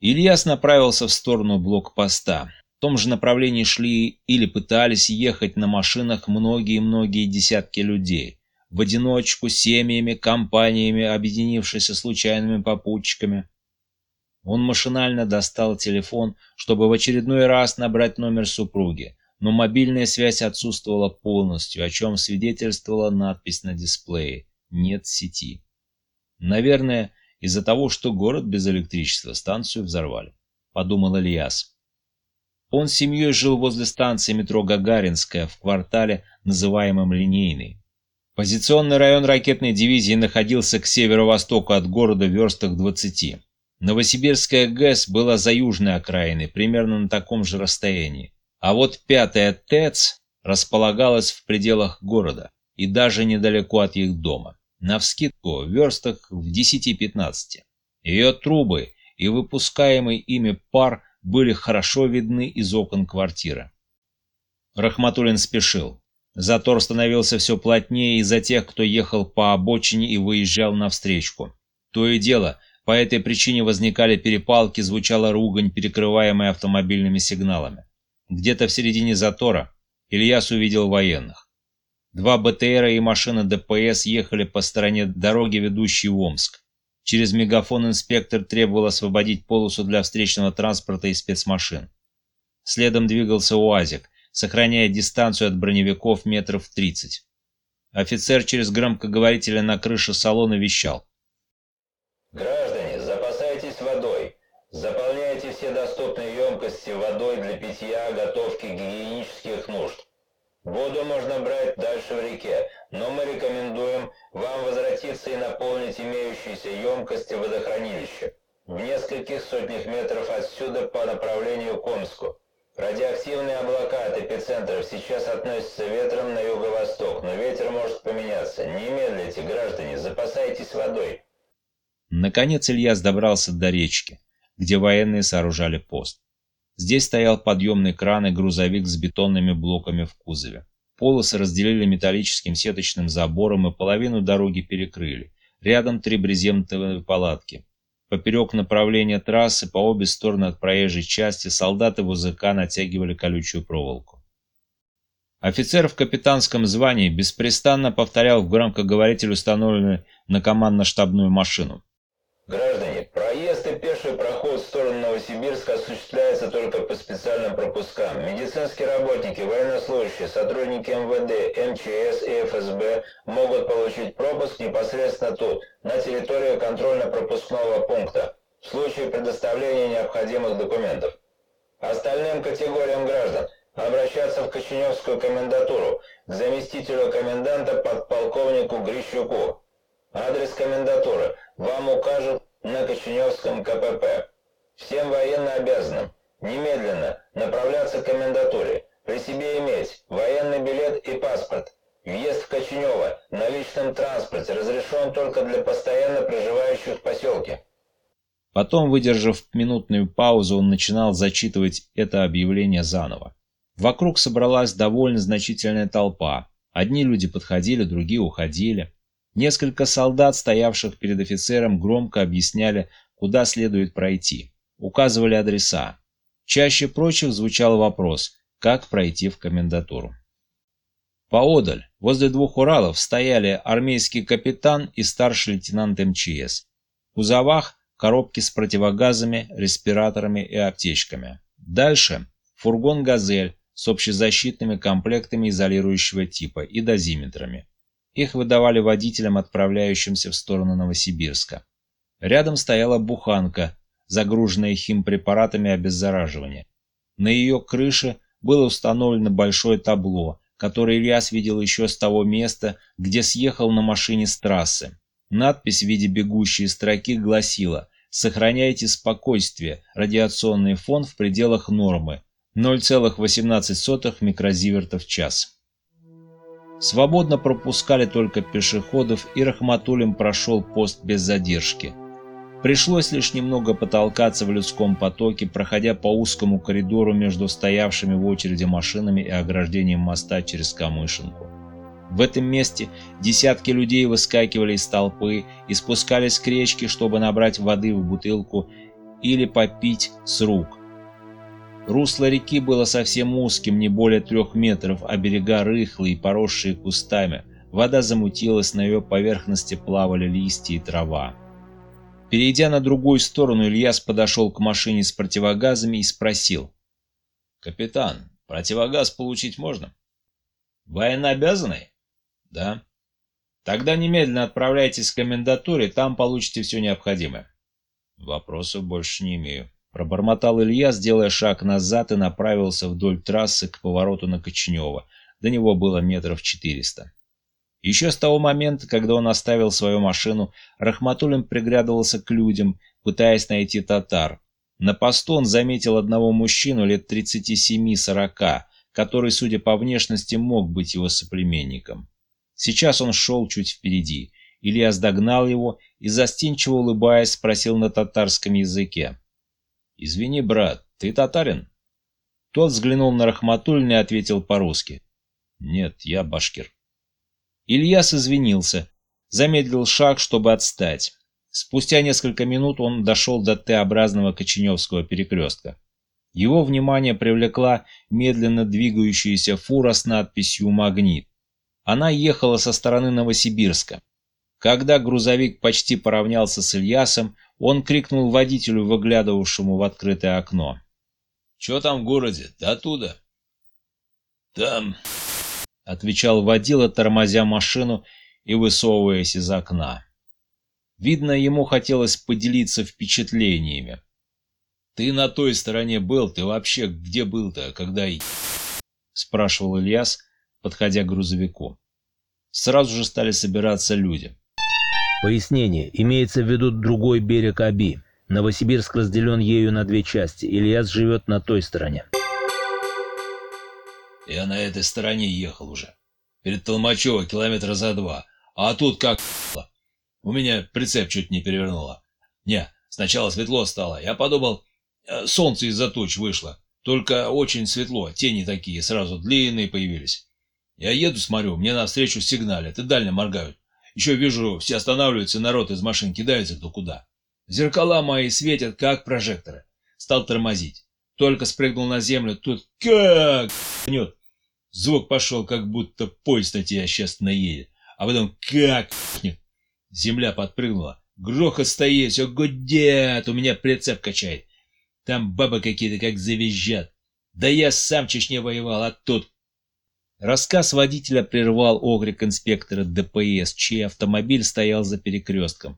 Ильяс направился в сторону блокпоста. В том же направлении шли или пытались ехать на машинах многие-многие десятки людей. В одиночку, семьями, компаниями, объединившись случайными попутчиками. Он машинально достал телефон, чтобы в очередной раз набрать номер супруги, но мобильная связь отсутствовала полностью, о чем свидетельствовала надпись на дисплее «Нет сети». Наверное, из-за того, что город без электричества, станцию взорвали, подумал Ильяс. Он с семьей жил возле станции метро Гагаринская в квартале, называемом Линейный. Позиционный район ракетной дивизии находился к северо-востоку от города в верстах 20. Новосибирская ГЭС была за южной окраиной, примерно на таком же расстоянии. А вот 5-я ТЭЦ располагалась в пределах города и даже недалеко от их дома, навскидку в верстах в 10-15. Ее трубы и выпускаемый ими пар были хорошо видны из окон квартиры. Рахматуллин спешил. Затор становился все плотнее из-за тех, кто ехал по обочине и выезжал навстречку. То и дело, по этой причине возникали перепалки, звучала ругань, перекрываемая автомобильными сигналами. Где-то в середине затора Ильяс увидел военных. 2 БТРа и машина ДПС ехали по стороне дороги, ведущей в Омск. Через мегафон инспектор требовал освободить полосу для встречного транспорта и спецмашин. Следом двигался УАЗик, сохраняя дистанцию от броневиков метров 30. Офицер через громкоговорителя на крыше салона вещал: «Граждане, запасайтесь водой. Заполняйте все доступные емкости водой для питья, готовки, гигиенических нужд. Воду можно брать дальше в реке, но мы рекомендуем вам возвратиться и наполнить имеющиеся емкости водохранилища в нескольких сотнях метров отсюда по направлению к Омску. Радиоактивные облака от эпицентров сейчас относятся ветром на юго-восток, но ветер может поменяться. Не медлите, граждане, запасайтесь водой». Наконец Ильяс добрался до речки, где военные сооружали пост. Здесь стоял подъемный кран и грузовик с бетонными блоками в кузове. Полосы разделили металлическим сеточным забором и половину дороги перекрыли. Рядом 3 брезентовые палатки. Поперек направления трассы, по обе стороны от проезжей части, солдаты ВЗК натягивали колючую проволоку. Офицер в капитанском звании беспрестанно повторял в громкоговоритель установленную на командно-штабную машину: «Граждане, проезд и пеший проход в сторону Новосибирска осуществляется только по специальным пропускам. Медицинские работники, военнослужащие, сотрудники МВД, МЧС и ФСБ могут получить пропуск непосредственно тут, на территории контрольно-пропускного пункта, в случае предоставления необходимых документов. Остальным категориям граждан обращаться в Коченевскую комендатуру, к заместителю коменданта подполковнику Грищуку. Адрес комендатуры вам укажут на Коченевском КПП. Всем военно обязанным немедленно направляться к комендатуре, при себе иметь военный билет и паспорт. Въезд в Коченево на личном транспорте разрешен только для постоянно проживающих в поселке». Потом, выдержав минутную паузу, он начинал зачитывать это объявление заново. Вокруг собралась довольно значительная толпа. Одни люди подходили, другие уходили. Несколько солдат, стоявших перед офицером, громко объясняли, куда следует пройти. Указывали адреса. Чаще прочих звучал вопрос, как пройти в комендатуру. Поодаль, возле 2 Уралов, стояли армейский капитан и старший лейтенант МЧС. В кузовах коробки с противогазами, респираторами и аптечками. Дальше фургон «Газель» с общезащитными комплектами изолирующего типа и дозиметрами. Их выдавали водителям, отправляющимся в сторону Новосибирска. Рядом стояла буханка, загруженная химпрепаратами обеззараживания. На ее крыше было установлено большое табло, которое Ильяс видел еще с того места, где съехал на машине с трассы. Надпись в виде бегущей строки гласила: «Сохраняйте спокойствие, радиационный фон в пределах нормы, 0,18 микрозивертов в час». Свободно пропускали только пешеходов, и Рахматуллин прошел пост без задержки. Пришлось лишь немного потолкаться в людском потоке, проходя по узкому коридору между стоявшими в очереди машинами и ограждением моста через Камышинку. В этом месте десятки людей выскакивали из толпы и спускались к речке, чтобы набрать воды в бутылку или попить с рук. Русло реки было совсем узким, не более 3 метров, а берега рыхлые и поросшие кустами. Вода замутилась, на ее поверхности плавали листья и трава. Перейдя на другую сторону, Ильяс подошел к машине с противогазами и спросил: «Капитан, противогаз получить можно?» «Военнообязанный?» «Да». «Тогда немедленно отправляйтесь к комендатуре, там получите все необходимое». «Вопросов больше не имею», — пробормотал Ильяс, делая шаг назад, и направился вдоль трассы к повороту на Кочнева. До него было метров 400. Еще с того момента, когда он оставил свою машину, Рахматуллин приглядывался к людям, пытаясь найти татар. На посту он заметил одного мужчину лет 37-40, который, судя по внешности, мог быть его соплеменником. Сейчас он шел чуть впереди. Ильяс догнал его и, застенчиво улыбаясь, спросил на татарском языке: «Извини, брат, ты татарин?» Тот взглянул на Рахматуллина и ответил по-русски: «Нет, я башкир». Ильяс извинился, замедлил шаг, чтобы отстать. Спустя несколько минут он дошел до Т-образного Кочневского перекрестка. Его внимание привлекла медленно двигающаяся фура с надписью «Магнит». Она ехала со стороны Новосибирска. Когда грузовик почти поравнялся с Ильясом, он крикнул водителю, выглядывавшему в открытое окно: «Чё там в городе? Ты оттуда?» «Там», — отвечал водила, тормозя машину и высовываясь из окна. Видно, ему хотелось поделиться впечатлениями. «Ты на той стороне был? Ты вообще где был-то, когда...» — спрашивал Ильяс, подходя к грузовику. Сразу же стали собираться люди. Пояснение. Имеется в виду другой берег Аби. Новосибирск разделен ею на 2 части. Ильяс живет на той стороне. Я на этой стороне ехал уже. Перед Толмачево километра за 2. А тут как у меня прицеп чуть не перевернуло. Не, сначала светло стало. Я подумал, солнце из-за туч вышло. Только очень светло, тени такие сразу длинные появились. Я еду, смотрю, мне навстречу сигналят и дально моргают. Еще вижу, все останавливаются, народ из машин кидается кто куда. Зеркала мои светят, как прожекторы. Стал тормозить. Только спрыгнул на землю, тут как нет. Звук пошел, как будто поезд на тебя сейчас наедет. А потом как нет. Земля подпрыгнула. Грохот стоит, все гудят, у меня прицеп качает. Там бабы какие-то как завизжат. Да я сам в Чечне воевал, а тут... Рассказ водителя прервал окрик инспектора ДПС, чей автомобиль стоял за перекрестком.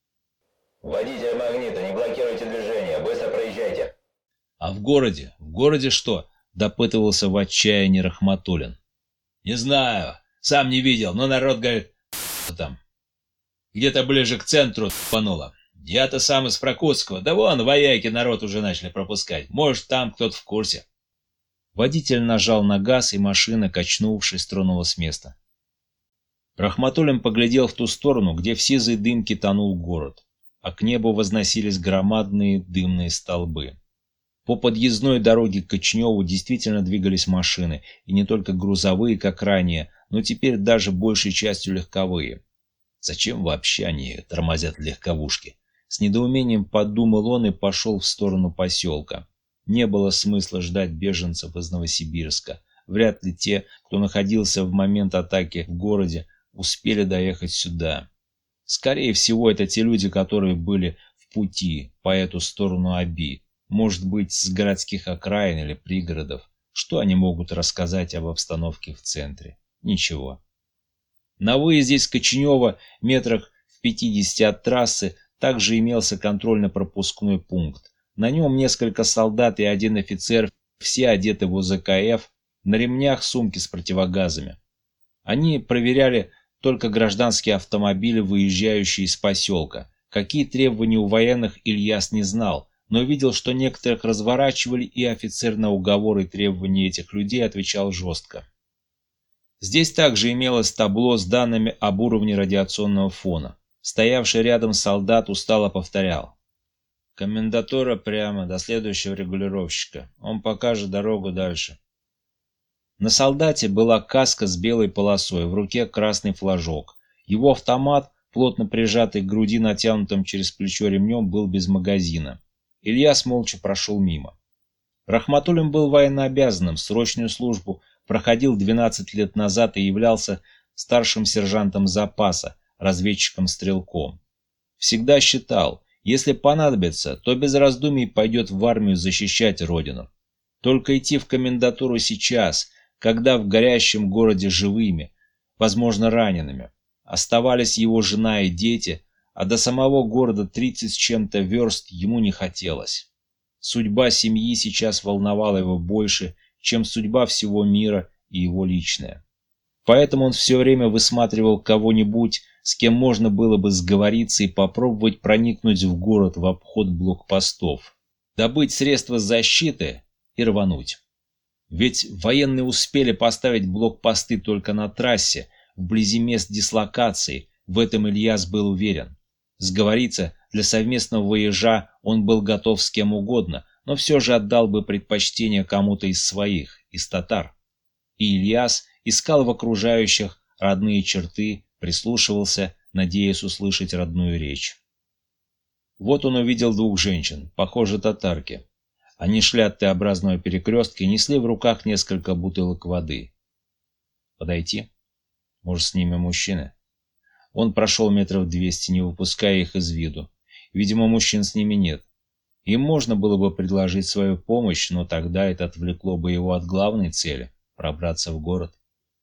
«Водитель «Магнита», не блокируйте движение, быстро проезжайте». «А в городе? В городе что?» — допытывался в отчаянии Рахматуллин. «Не знаю, сам не видел, но народ говорит, там. Где-то ближе к центру пануло. Я-то сам из Прокутского, да вон вояки народ уже начали пропускать. Может, там кто-то в курсе». Водитель нажал на газ, и машина, качнувшись, тронулась с места. Рахматуллин поглядел в ту сторону, где в сизой дымке тонул город, а к небу возносились громадные дымные столбы. По подъездной дороге к Кочневу действительно двигались машины, и не только грузовые, как ранее, но теперь даже большей частью легковые. Зачем вообще они тормозят легковушки? С недоумением подумал он и пошел в сторону поселка. Не было смысла ждать беженцев из Новосибирска. Вряд ли те, кто находился в момент атаки в городе, успели доехать сюда. Скорее всего, это те люди, которые были в пути по эту сторону Аби. Может быть, с городских окраин или пригородов. Что они могут рассказать об обстановке в центре? Ничего. На выезде из Кочнева, метрах в 50 от трассы, также имелся контрольно-пропускной пункт. На нем несколько солдат и один офицер, все одеты в ОЗКФ, на ремнях сумки с противогазами. Они проверяли только гражданские автомобили, выезжающие из поселка. Какие требования у военных, Ильяс не знал, но видел, что некоторых разворачивали, и офицер на уговоры и требования этих людей отвечал жестко. Здесь также имелось табло с данными об уровне радиационного фона. Стоявший рядом солдат устало повторял: «Комендатура прямо, до следующего регулировщика. Он покажет дорогу дальше». На солдате была каска с белой полосой, в руке красный флажок. Его автомат, плотно прижатый к груди натянутым через плечо ремнем, был без магазина. Ильяс молча прошел мимо. Рахматуллин был военнообязанным, срочную службу проходил 12 лет назад и являлся старшим сержантом запаса, разведчиком-стрелком. Всегда считал, если понадобится, то без раздумий пойдет в армию защищать родину. Только идти в комендатуру сейчас, когда в горящем городе живыми, возможно ранеными, оставались его жена и дети, а до самого города 30 с чем-то верст ему не хотелось. Судьба семьи сейчас волновала его больше, чем судьба всего мира и его личная. Поэтому он все время высматривал кого-нибудь, с кем можно было бы сговориться и попробовать проникнуть в город в обход блокпостов, добыть средства защиты и рвануть. Ведь военные успели поставить блокпосты только на трассе, вблизи мест дислокации, в этом Ильяс был уверен. Сговориться для совместного вояжа он был готов с кем угодно, но все же отдал бы предпочтение кому-то из своих, из татар. И Ильяс искал в окружающих родные черты, прислушивался, надеясь услышать родную речь. Вот он увидел двух женщин, похоже, татарки. Они шли от Т-образного перекрестка и несли в руках несколько бутылок воды. Подойти? Может, с ними мужчины? Он прошел метров 200, не выпуская их из виду. Видимо, мужчин с ними нет. Им можно было бы предложить свою помощь, но тогда это отвлекло бы его от главной цели – пробраться в город.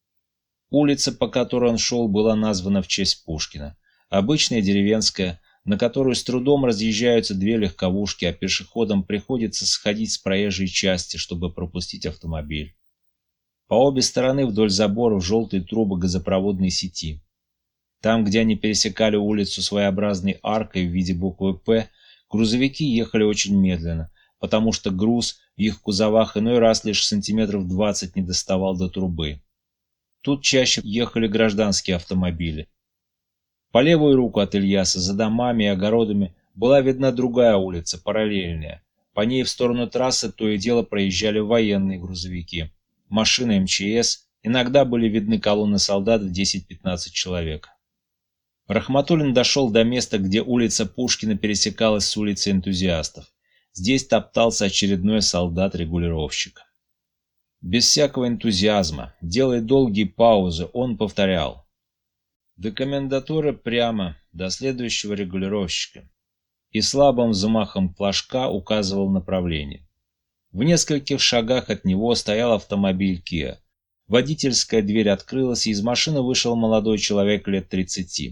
Улица, по которой он шел, была названа в честь Пушкина. Обычная деревенская, на которую с трудом разъезжаются две легковушки, а пешеходам приходится сходить с проезжей части, чтобы пропустить автомобиль. По обе стороны вдоль заборов желтые трубы газопроводной сети. Там, где они пересекали улицу своеобразной аркой в виде буквы «П», грузовики ехали очень медленно, потому что груз в их кузовах иной раз лишь сантиметров 20 не доставал до трубы. Тут чаще ехали гражданские автомобили. По левую руку от Ильяса, за домами и огородами, была видна другая улица, параллельная. По ней в сторону трассы то и дело проезжали военные грузовики. Машины МЧС, иногда были видны колонны солдат в 10-15 человек. Рахматуллин дошел до места, где улица Пушкина пересекалась с улицей Энтузиастов. Здесь топтался очередной солдат-регулировщик. Без всякого энтузиазма, делая долгие паузы, он повторял: «До комендатуры прямо, до следующего регулировщика», и слабым взмахом флажка указывал направление. В нескольких шагах от него стоял автомобиль Kia. Водительская дверь открылась, и из машины вышел молодой человек лет 30.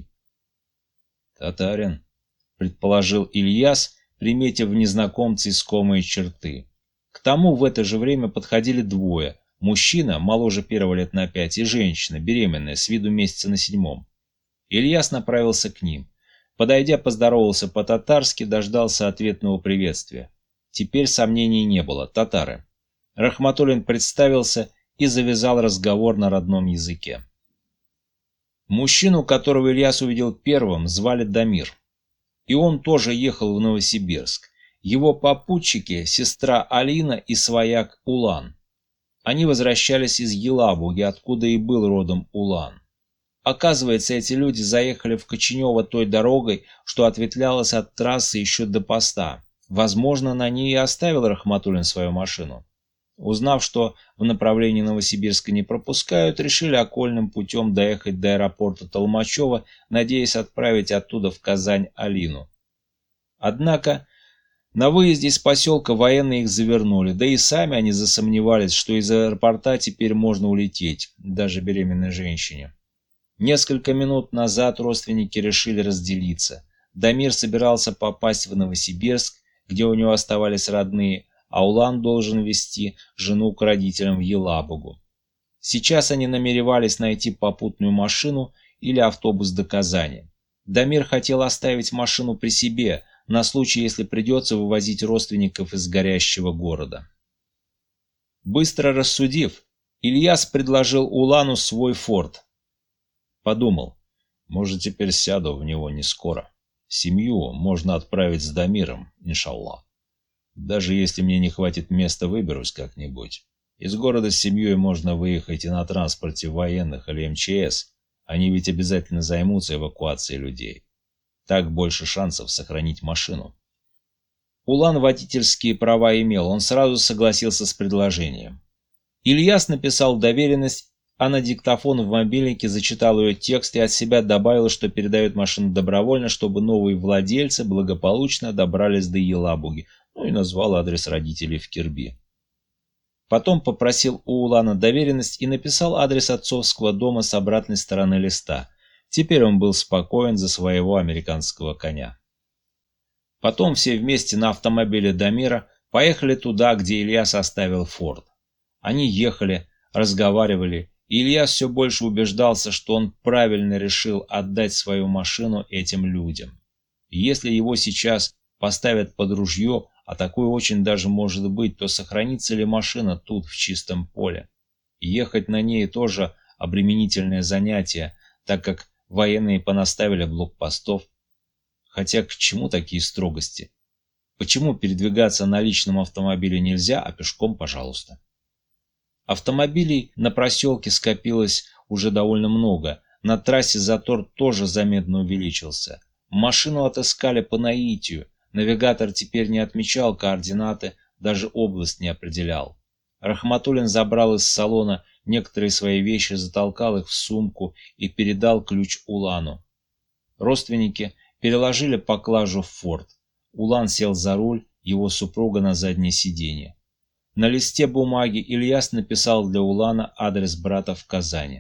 «Татарин», — предположил Ильяс, приметив в незнакомце искомые черты. К тому в это же время подходили двое. Мужчина, моложе первого лет на 5, и женщина, беременная, с виду месяца на 7. Ильяс направился к ним. Подойдя, поздоровался по-татарски, дождался ответного приветствия. Теперь сомнений не было. Татары. Рахматуллин представился и завязал разговор на родном языке. Мужчину, которого Ильяс увидел первым, звали Дамир. И он тоже ехал в Новосибирск. Его попутчики – сестра Алина и свояк Улан. Они возвращались из Елабуги, откуда и был родом Улан. Оказывается, эти люди заехали в Коченево той дорогой, что ответвлялась от трассы еще до поста. Возможно, на ней и оставил Рахматуллин свою машину. Узнав, что в направлении Новосибирска не пропускают, решили окольным путем доехать до аэропорта Толмачева, надеясь отправить оттуда в Казань Алину. Однако на выезде из поселка военные их завернули, да и сами они засомневались, что из аэропорта теперь можно улететь, даже беременной женщине. Несколько минут назад родственники решили разделиться. Дамир собирался попасть в Новосибирск, где у него оставались родные, а Улан должен везти жену к родителям в Елабугу. Сейчас они намеревались найти попутную машину или автобус до Казани. Дамир хотел оставить машину при себе, на случай, если придется вывозить родственников из горящего города. Быстро рассудив, Ильяс предложил Улану свой форт. Подумал, может, теперь сяду в него не скоро. Семью можно отправить с Дамиром, иншаллах. Даже если мне не хватит места, выберусь как-нибудь. Из города с семьей можно выехать и на транспорте военных или МЧС. Они ведь обязательно займутся эвакуацией людей. Так больше шансов сохранить машину. Улан водительские права имел, он сразу согласился с предложением. Ильяс написал доверенность, а на диктофон в мобильнике зачитал ее текст и от себя добавил, что передает машину добровольно, чтобы новые владельцы благополучно добрались до Елабуги, ну и назвал адрес родителей в Кирби. Потом попросил у Улана доверенность и написал адрес отцовского дома с обратной стороны листа. Теперь он был спокоен за своего американского коня. Потом все вместе на автомобиле Дамира поехали туда, где Ильяс оставил форт. Они ехали, разговаривали, и Ильяс все больше убеждался, что он правильно решил отдать свою машину этим людям. И если его сейчас поставят под ружье, а такое очень даже может быть, то сохранится ли машина тут, в чистом поле? И ехать на ней тоже обременительное занятие, так как военные понаставили блокпостов. Хотя к чему такие строгости? Почему передвигаться на личном автомобиле нельзя, а пешком пожалуйста? Автомобилей на проселке скопилось уже довольно много. На трассе затор тоже заметно увеличился. Машину отыскали по наитию. Навигатор теперь не отмечал координаты, даже область не определял. Рахматуллин забрал из салона некоторые свои вещи, затолкал их в сумку и передал ключ Улану. Родственники переложили поклажу в форт. Улан сел за руль, его супруга на заднее сиденье. На листе бумаги Ильяс написал для Улана адрес брата в Казани.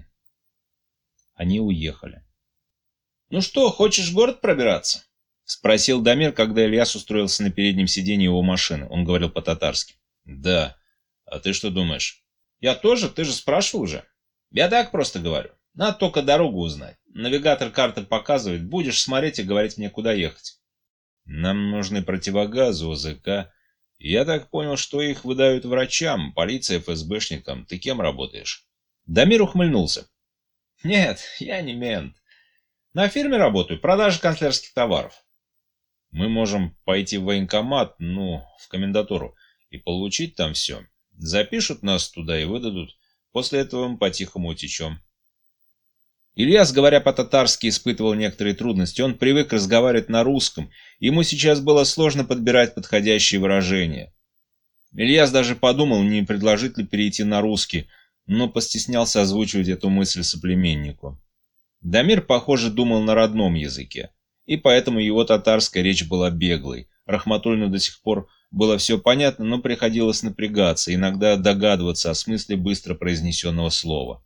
Они уехали. «Ну что, хочешь в город пробираться?» — спросил Дамир, когда Ильяс устроился на переднем сиденье его машины. Он говорил по-татарски. «Да. А ты что думаешь?» «Я тоже, ты же спрашивал уже». «Я так просто говорю. Надо только дорогу узнать. Навигатор карты показывает, будешь смотреть и говорить мне, куда ехать». «Нам нужны противогазы, ОЗК. Я так понял, что их выдают врачам, полиции, ФСБшникам. Ты кем работаешь?» Дамир ухмыльнулся. «Нет, я не мент. На фирме работаю, продажа канцлерских товаров. Мы можем пойти в военкомат, в комендатуру, и получить там все. Запишут нас туда и выдадут. После этого мы по-тихому утечем». Ильяс, говоря по-татарски, испытывал некоторые трудности. Он привык разговаривать на русском. Ему сейчас было сложно подбирать подходящие выражения. Ильяс даже подумал, не предложить ли перейти на русский, но постеснялся озвучивать эту мысль соплеменнику. Дамир, похоже, думал на родном языке, и поэтому его татарская речь была беглой. Рахматуллину до сих пор было все понятно, но приходилось напрягаться, иногда догадываться о смысле быстро произнесенного слова.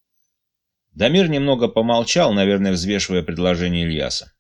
Дамир немного помолчал, наверное, взвешивая предложение Ильяса.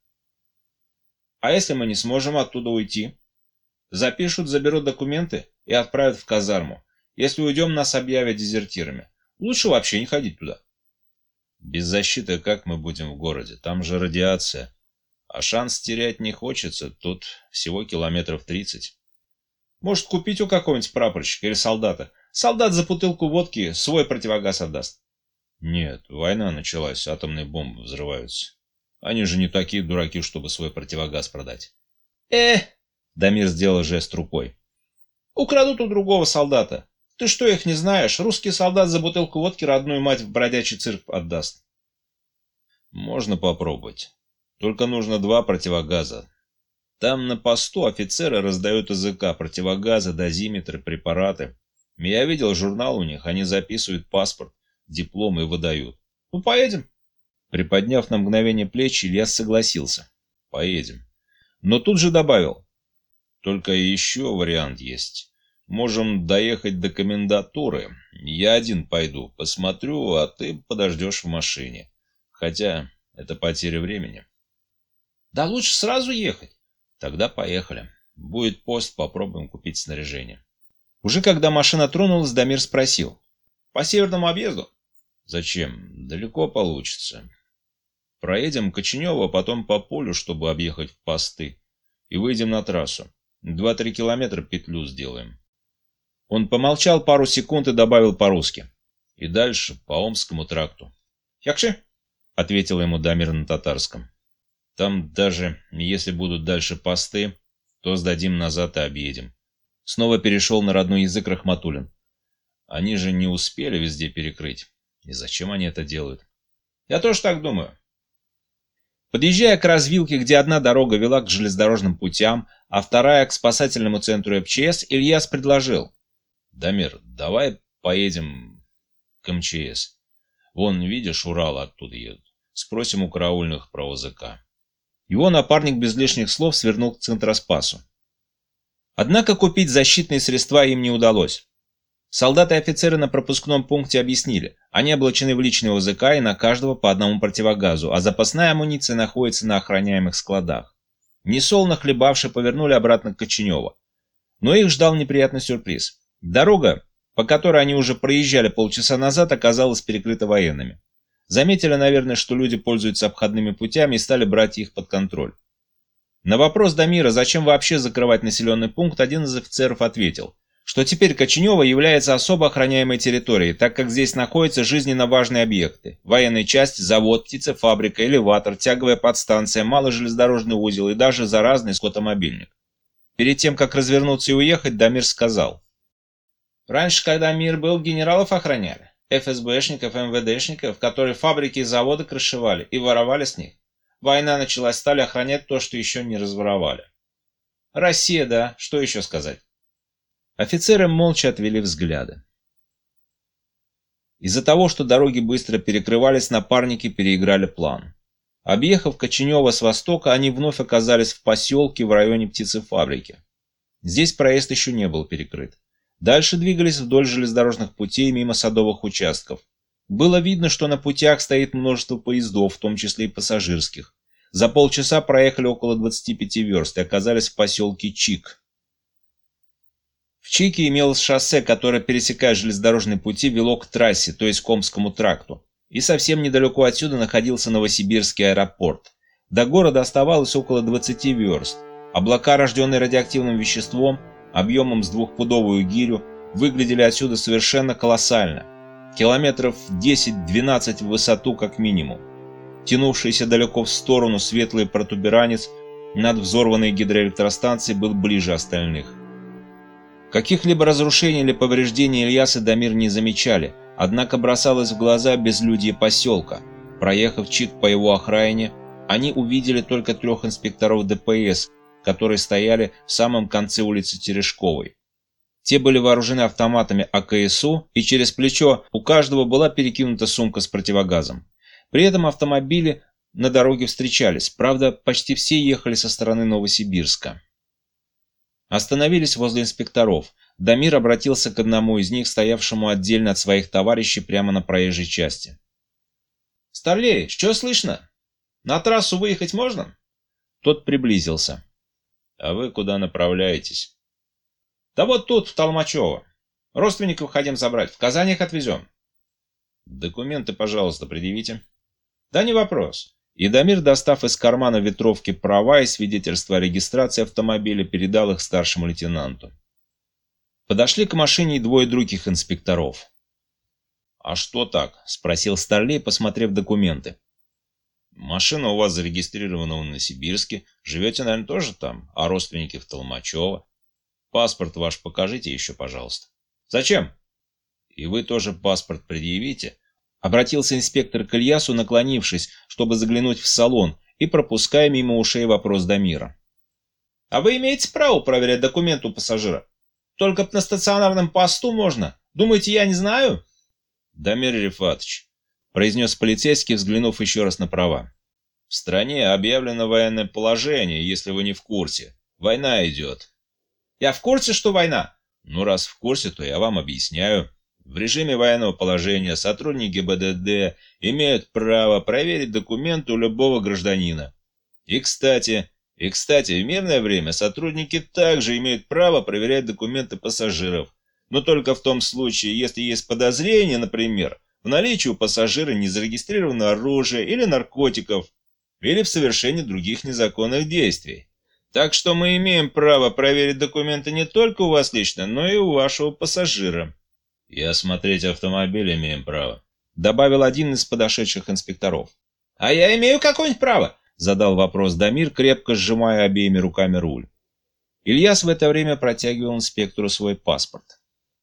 «А если мы не сможем оттуда уйти? Запишут, заберут документы и отправят в казарму. Если уйдем, нас объявят дезертирами. Лучше вообще не ходить туда». «Без защиты как мы будем в городе? Там же радиация. А шанс терять не хочется, тут всего километров 30. Может, купить у какого-нибудь прапорщика или солдата? Солдат за бутылку водки свой противогаз отдаст». «Нет, война началась, атомные бомбы взрываются. Они же не такие дураки, чтобы свой противогаз продать». Дамир сделал жест рукой. «Украдут у другого солдата. Ты что, их не знаешь? Русский солдат за бутылку водки родную мать в бродячий цирк отдаст». «Можно попробовать. Только нужно 2 противогаза. Там на посту офицеры раздают языка, противогазы, дозиметры, препараты. Я видел журнал у них, они записывают паспорт, диплом и выдают. Ну, поедем». Приподняв на мгновение плечи, Ильяс согласился. «Поедем». Но тут же добавил. «Только еще вариант есть. Можем доехать до комендатуры. Я один пойду, посмотрю, а ты подождешь в машине. Хотя это потеря времени». «Да лучше сразу ехать». «Тогда поехали. Будет пост, попробуем купить снаряжение». Уже когда машина тронулась, Дамир спросил. «По северному объезду?» «Зачем? Далеко получится. Проедем Коченево, а потом по полю, чтобы объехать посты. И выйдем на трассу. 2-3 километра петлю сделаем». Он помолчал пару секунд и добавил по-русски. «И дальше по Омскому тракту». «Якши?» — ответил ему Дамир на татарском. «Там даже если будут дальше посты, то сдадим назад и объедем». Снова перешел на родной язык Рахматуллин. «Они же не успели везде перекрыть. И зачем они это делают?» «Я тоже так думаю». Подъезжая к развилке, где одна дорога вела к железнодорожным путям, а вторая к спасательному центру МЧС, Ильяс предложил: «Дамир, давай поедем к МЧС. Вон, видишь, Уралы оттуда едут. Спросим у караульных про ОЗК». Его напарник без лишних слов свернул к Центроспасу. Однако купить защитные средства им не удалось. Солдаты и офицеры на пропускном пункте объяснили, они облачены в личный ОЗК и на каждого по одному противогазу, а запасная амуниция находится на охраняемых складах. Несолоно хлебавши повернули обратно к Коченёву. Но их ждал неприятный сюрприз. Дорога, по которой они уже проезжали полчаса назад, оказалась перекрыта военными. Заметили, наверное, что люди пользуются обходными путями и стали брать их под контроль. На вопрос Дамира, зачем вообще закрывать населенный пункт, один из офицеров ответил, что теперь Коченёво является особо охраняемой территорией, так как здесь находятся жизненно важные объекты: военная часть, завод, птицефабрика, элеватор, тяговая подстанция, малый железнодорожный узел и даже заразный скотомобильник. Перед тем, как развернуться и уехать, Дамир сказал: «Раньше, когда мир был, генералов охраняли, ФСБшников, МВДшников, которые фабрики и заводы крышевали и воровали с них. Война началась, стали охранять то, что еще не разворовали. Россия, да, что еще сказать?» Офицеры молча отвели взгляды. Из-за того, что дороги быстро перекрывались, напарники переиграли план. Объехав Коченёво с востока, они вновь оказались в поселке в районе птицефабрики. Здесь проезд еще не был перекрыт. Дальше двигались вдоль железнодорожных путей мимо садовых участков. Было видно, что на путях стоит множество поездов, в том числе и пассажирских. За полчаса проехали около 25 верст и оказались в поселке Чик. В Чике имелось шоссе, которое, пересекая железнодорожные пути, вело к трассе, то есть к Омскому тракту. И совсем недалеко отсюда находился Новосибирский аэропорт. До города оставалось около 20 верст. Облака, рожденные радиоактивным веществом, объемом с двухпудовую гирю, выглядели отсюда совершенно колоссально. Километров 10-12 в высоту как минимум. Тянувшийся далеко в сторону светлый протуберанец над взорванной гидроэлектростанцией был ближе остальных. Каких-либо разрушений или повреждений Ильяс и Дамир не замечали, однако бросалось в глаза безлюдье поселка. Проехав Чик по его окраине, они увидели только 3 инспекторов ДПС, которые стояли в самом конце улицы Терешковой. Те были вооружены автоматами АКСУ, и через плечо у каждого была перекинута сумка с противогазом. При этом автомобили на дороге встречались, правда, почти все ехали со стороны Новосибирска. Остановились возле инспекторов. Дамир обратился к одному из них, стоявшему отдельно от своих товарищей прямо на проезжей части. «Старлей, что слышно? На трассу выехать можно?» Тот приблизился. «А вы куда направляетесь?» «Да вот тут, в Толмачево. Родственников хотим забрать, в Казань их отвезем». «Документы, пожалуйста, предъявите». «Да не вопрос». И Дамир, достав из кармана ветровки права и свидетельство о регистрации автомобиля, передал их старшему лейтенанту. Подошли к машине и 2 других инспекторов. «А что так?» – спросил Старлей, посмотрев документы. «Машина у вас зарегистрирована в Новосибирске. Живете, наверное, тоже там, а родственники в Толмачево. Паспорт ваш покажите еще, пожалуйста». «Зачем?» «И вы тоже паспорт предъявите». Обратился инспектор к Ильясу, наклонившись, чтобы заглянуть в салон, и пропуская мимо ушей вопрос Дамира. «А вы имеете право проверять документы у пассажира? Только на стационарном посту можно. Думаете, я не знаю?» «Дамир Рифатович», — произнес полицейский, взглянув еще раз на права. «В стране объявлено военное положение, если вы не в курсе. Война идет». «Я в курсе, что война?» «Ну, раз в курсе, то я вам объясняю. В режиме военного положения сотрудники ГИБДД имеют право проверить документы у любого гражданина. И кстати, в мирное время сотрудники также имеют право проверять документы пассажиров, но только в том случае, если есть подозрение, например, в наличии у пассажира незарегистрированного оружия или наркотиков, или в совершении других незаконных действий. Так что мы имеем право проверить документы не только у вас лично, но и у вашего пассажира. «И осмотреть автомобиль имеем право», — добавил один из подошедших инспекторов. «А я имею какое-нибудь право?» — задал вопрос Дамир, крепко сжимая обеими руками руль. Ильяс в это время протягивал инспектору свой паспорт.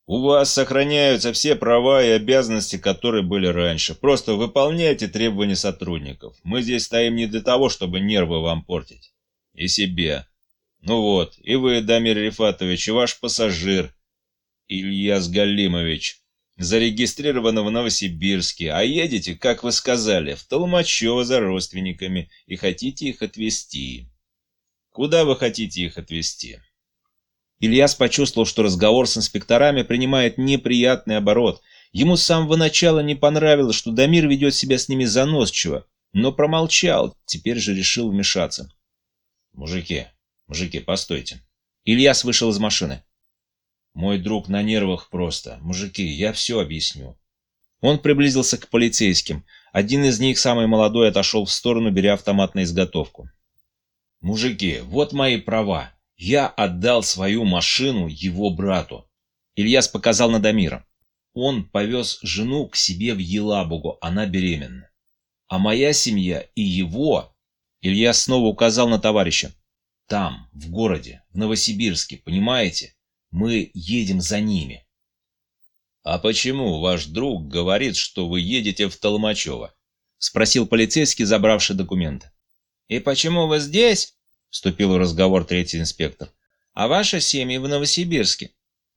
У вас сохраняются все права и обязанности, которые были раньше. Просто выполняйте требования сотрудников. Мы здесь стоим не для того, чтобы нервы вам портить. И себе. Ну вот, и вы, Дамир Рифатович, и ваш пассажир, Ильяс Галимович, зарегистрированы в Новосибирске, а едете, как вы сказали, в Толмачево за родственниками и хотите их отвезти. Куда вы хотите их отвезти? Ильяс почувствовал, что разговор с инспекторами принимает неприятный оборот. Ему с самого начала не понравилось, что Дамир ведет себя с ними заносчиво, но промолчал, теперь же решил вмешаться. Мужики, постойте. Ильяс вышел из машины. Мой друг на нервах просто. Мужики, я все объясню. Он приблизился к полицейским. Один из них, самый молодой, отошел в сторону, беря автомат на изготовку. Мужики, вот мои права. Я отдал свою машину его брату. Ильяс показал на Дамира. Он повез жену к себе в Елабугу, она беременна. А моя семья и его... Ильяс снова указал на товарища. Там, в городе, в Новосибирске, понимаете? Мы едем за ними. А почему ваш друг говорит, что вы едете в Толмачево? Спросил полицейский, забравший документы. И почему вы здесь? Вступил в разговор третий инспектор. А ваши семьи в Новосибирске?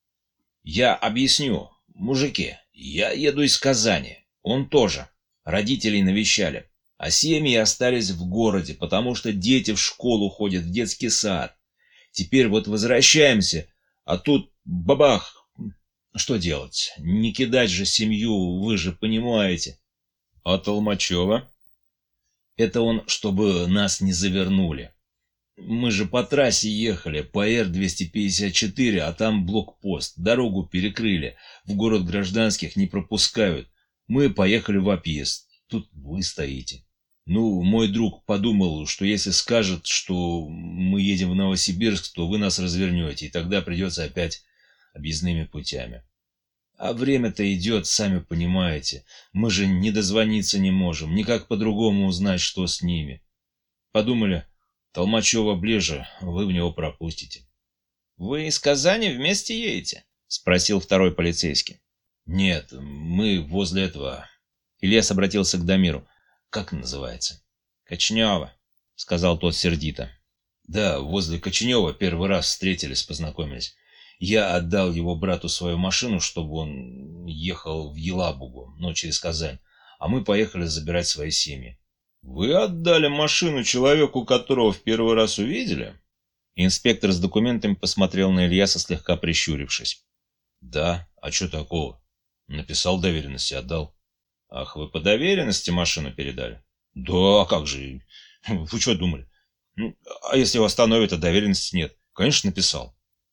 Я объясню. Мужики, я еду из Казани. Он тоже. Родителей навещали. А семьи остались в городе, потому что дети в школу ходят, в детский сад. Теперь вот возвращаемся, а тут бабах. Что делать? Не кидать же семью, вы же понимаете. А Толмачева? Это он, чтобы нас не завернули. Мы же по трассе ехали, по Р-254, а там блокпост. Дорогу перекрыли, в город гражданских не пропускают. Мы поехали в объезд. Тут вы стоите. Ну, мой друг подумал, что если скажет, что мы едем в Новосибирск, то вы нас развернете, и тогда придется опять объездными путями. А время-то идет, сами понимаете. Мы же не дозвониться не можем, никак по-другому узнать, что с ними. Подумали, Толмачево ближе, вы в него пропустите. — Вы из Казани вместе едете? — спросил второй полицейский. — Нет, мы возле этого... Ильяс обратился к Дамиру. — Как называется? — Кочнево, — сказал тот сердито. — Да, возле Кочнева первый раз встретились, познакомились. Я отдал его брату свою машину, чтобы он ехал в Елабугу, но через Казань, а мы поехали забирать свои семьи. — Вы отдали машину человеку, которого в первый раз увидели? Инспектор с документами посмотрел на Ильяса, слегка прищурившись. — Да, а что такого? Написал доверенность и отдал. — Ах, вы по доверенности машину передали? — Да, а как же? Вы что думали? А если его остановят, а доверенности нет? Конечно, написал.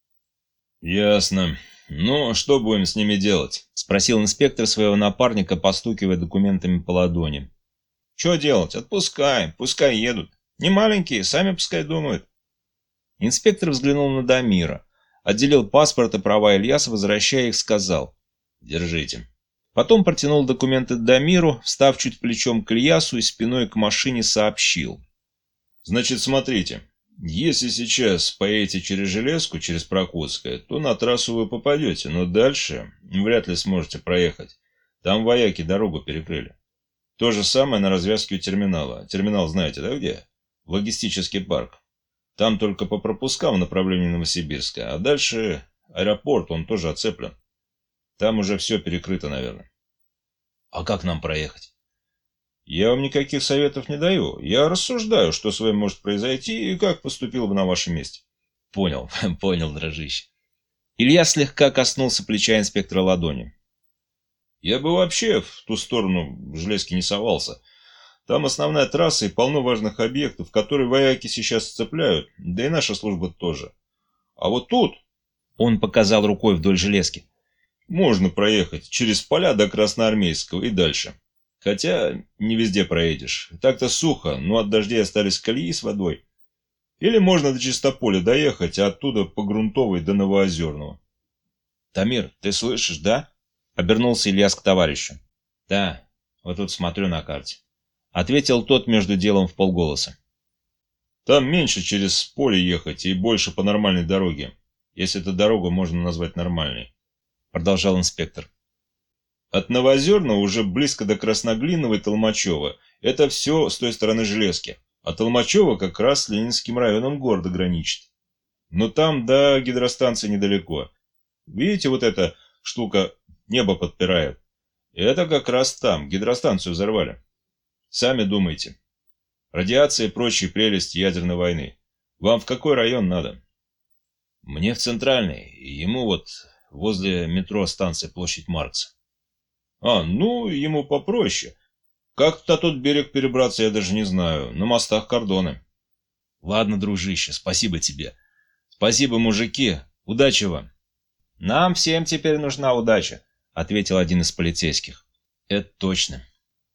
— Ясно. Ну, что будем с ними делать? — спросил инспектор своего напарника, постукивая документами по ладони. — Что делать? Отпускаем, пускай едут. Не маленькие, сами пускай думают. Инспектор взглянул на Дамира, отделил паспорт и права Ильяса, возвращая их, сказал: «Держите». Потом протянул документы Дамиру, встав чуть плечом к Ильясу и спиной к машине сообщил: «Значит, смотрите, если сейчас поедете через Железку, через Прокутское, то на трассу вы попадете, но дальше вряд ли сможете проехать. Там вояки дорогу перекрыли. То же самое на развязке у терминала. Терминал знаете, да, где? Логистический парк. Там только по пропускам в направлении Новосибирска, а дальше аэропорт, он тоже оцеплен. Там уже все перекрыто, наверное. А как нам проехать? Я вам никаких советов не даю. Я рассуждаю, что с вами может произойти и как поступил бы на вашем месте. Понял, понял, дружище. Илья слегка коснулся плеча инспектора ладонью. Я бы вообще в ту сторону в Железке не совался. Там основная трасса и полно важных объектов, которые вояки сейчас цепляют, да и наша служба тоже. А вот тут, он показал рукой вдоль Железки, можно проехать через поля до Красноармейского и дальше. Хотя не везде проедешь. Так-то сухо, но от дождей остались колеи с водой. Или можно до Чистополя доехать, а оттуда по Грунтовой до Новоозерного. Тамир, ты слышишь, да? Обернулся Ильяс к товарищу. Да, вот тут смотрю на карте. Ответил тот между делом вполголоса. Там меньше через поле ехать и больше по нормальной дороге, если эту дорогу можно назвать нормальной. продолжал инспектор. От Новоозерного уже близко до Красноглинного и Толмачева. Это все с той стороны железки. А Толмачево как раз с Ленинским районом города граничит. Но там до гидростанции недалеко. Видите, вот эта штука небо подпирает? Это как раз там, гидростанцию взорвали. Сами думайте. Радиация и прочие прелести ядерной войны. Вам в какой район надо? Мне в центральный, ему вот возле метро станция Площадь Маркса. Ну, ему попроще. Как на тот берег перебраться, я даже не знаю. На мостах кордоны. Ладно, дружище, спасибо тебе. Спасибо, мужики. Удачи вам. Нам всем теперь нужна удача, ответил один из полицейских. Это точно.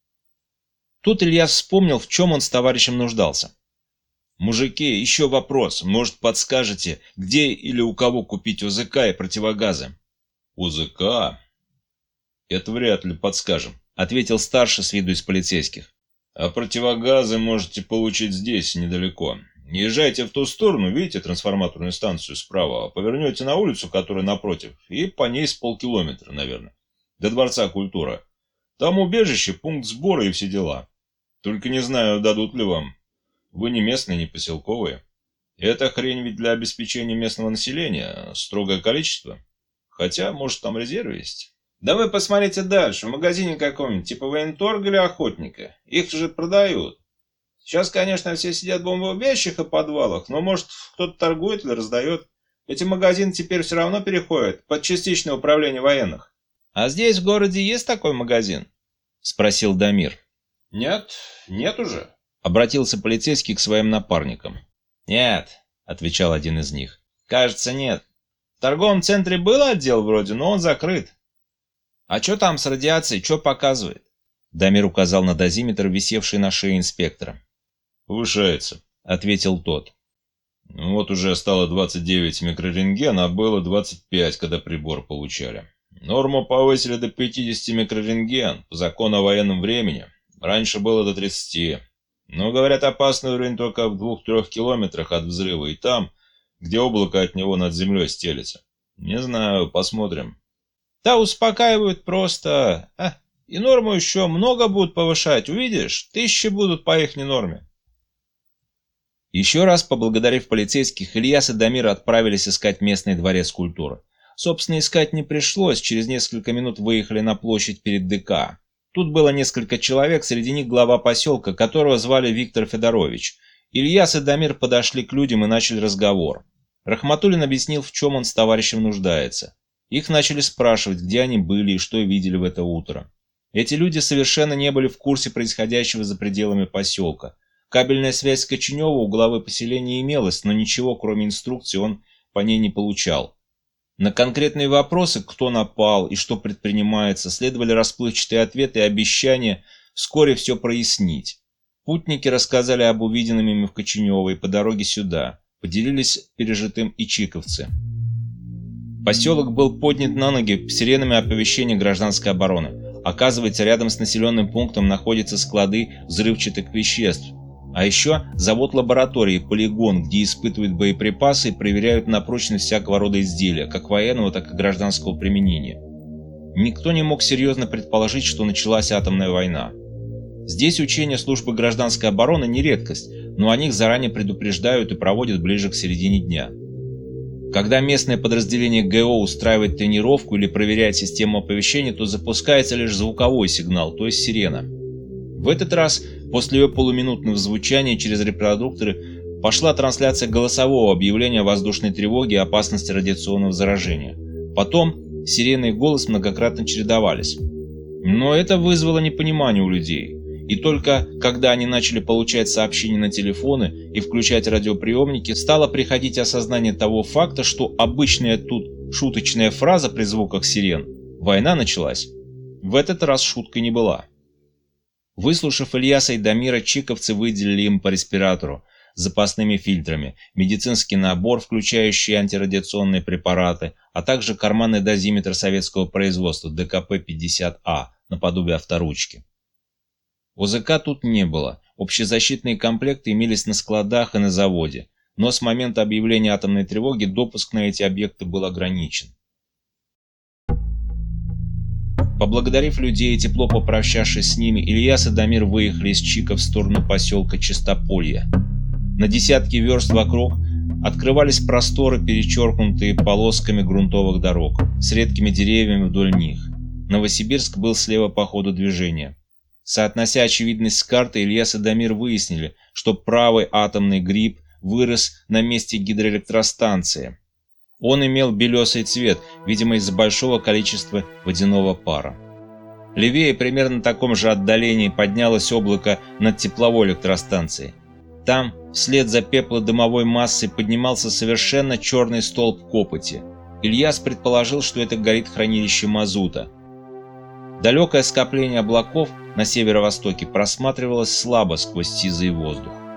Тут Ильяс вспомнил, в чем он с товарищем нуждался. «Мужики, еще вопрос. Может, подскажете, где или у кого купить ОЗК и противогазы?» «ОЗК? Это вряд ли подскажем», — ответил старший с виду из полицейских. «А противогазы можете получить здесь, недалеко. Езжайте в ту сторону, видите трансформаторную станцию справа, повернете на улицу, которая напротив, и по ней с полкилометра, наверное, до Дворца культуры. Там убежище, пункт сбора и все дела. Только не знаю, дадут ли вам. Вы не местные, не поселковые. Эта хрень ведь для обеспечения местного населения, строгое количество. Хотя, может, там резерв есть». «Да вы посмотрите дальше, в магазине каком-нибудь, типа военторга или охотника. Их же продают. Сейчас, конечно, все сидят в бомбоубежищах и подвалах, но, может, кто-то торгует или раздает. Эти магазины теперь все равно переходят под частичное управление военных». «А здесь в городе есть такой магазин?» — спросил Дамир. «Нет, нет уже», — обратился полицейский к своим напарникам. «Нет», — отвечал один из них. «Кажется, нет. В торговом центре был отдел вроде, но он закрыт». «А что там с радиацией, что показывает?» Дамир указал на дозиметр, висевший на шее инспектора. «Повышается», — ответил тот. «Вот уже стало 29 микрорентген, а было 25, когда прибор получали. Норму повысили до 50 микрорентген, по закону о военном времени. Раньше было до 30. Но, говорят, опасный уровень только в 2-3 километрах от взрыва и там, где облако от него над землей стелется. Не знаю, посмотрим». «Да успокаивают просто. И норму еще много будут повышать, увидишь, 1000 будут по ихней норме». Еще раз поблагодарив полицейских, Ильяс и Дамир отправились искать местный дворец культуры. Собственно, искать не пришлось, через несколько минут выехали на площадь перед ДК. Тут было несколько человек, среди них глава поселка, которого звали Виктор Федорович. Ильяс и Дамир подошли к людям и начали разговор. Рахматуллин объяснил, в чем он с товарищем нуждается. Их начали спрашивать, где они были и что видели в это утро. Эти люди совершенно не были в курсе происходящего за пределами поселка. Кабельная связь с Коченёва у главы поселения имелась, но ничего, кроме инструкции, он по ней не получал. На конкретные вопросы, кто напал и что предпринимается, следовали расплывчатые ответы и обещания вскоре все прояснить. Путники рассказали об увиденном ими в Коченёво и по дороге сюда, поделились пережитым и чиковцы. Поселок был поднят на ноги сиренами оповещения гражданской обороны. Оказывается, рядом с населенным пунктом находятся склады взрывчатых веществ. А еще завод лаборатории, полигон, где испытывают боеприпасы и проверяют на прочность всякого рода изделия, как военного, так и гражданского применения. Никто не мог серьезно предположить, что началась атомная война. Здесь учения службы гражданской обороны не редкость, но о них заранее предупреждают и проводят ближе к середине дня. Когда местное подразделение ГО устраивает тренировку или проверяет систему оповещения, то запускается лишь звуковой сигнал, то есть сирена. В этот раз, после ее полуминутного звучания через репродукторы, пошла трансляция голосового объявления о воздушной тревоге и опасности радиационного заражения. Потом сирены и голос многократно чередовались. Но это вызвало непонимание у людей. И только когда они начали получать сообщения на телефоны и включать радиоприемники, стало приходить осознание того факта, что обычная тут шуточная фраза при звуках сирен «Война началась» в этот раз шуткой не была. Выслушав Ильяса и Дамира, чиковцы выделили им по респиратору с запасными фильтрами, медицинский набор, включающий антирадиационные препараты, а также карманный дозиметр советского производства ДКП-50А наподобие авторучки. ОЗК тут не было, общезащитные комплекты имелись на складах и на заводе, но с момента объявления атомной тревоги допуск на эти объекты был ограничен. Поблагодарив людей и тепло попрощавшись с ними, Ильяс и Дамир выехали из Чика в сторону поселка Чистополье. На десятки верст вокруг открывались просторы, перечеркнутые полосками грунтовых дорог, с редкими деревьями вдоль них. Новосибирск был слева по ходу движения. Соотнося очевидность с картой, Ильяс и Дамир выяснили, что правый атомный гриб вырос на месте гидроэлектростанции. Он имел белесый цвет, видимо, из-за большого количества водяного пара. Левее, примерно на таком же отдалении, поднялось облако над тепловой электростанцией. Там, вслед за пеплодымовой массой, поднимался совершенно черный столб копоти. Ильяс предположил, что это горит хранилище мазута. Далекое скопление облаков на северо-востоке просматривалось слабо сквозь сизый воздух.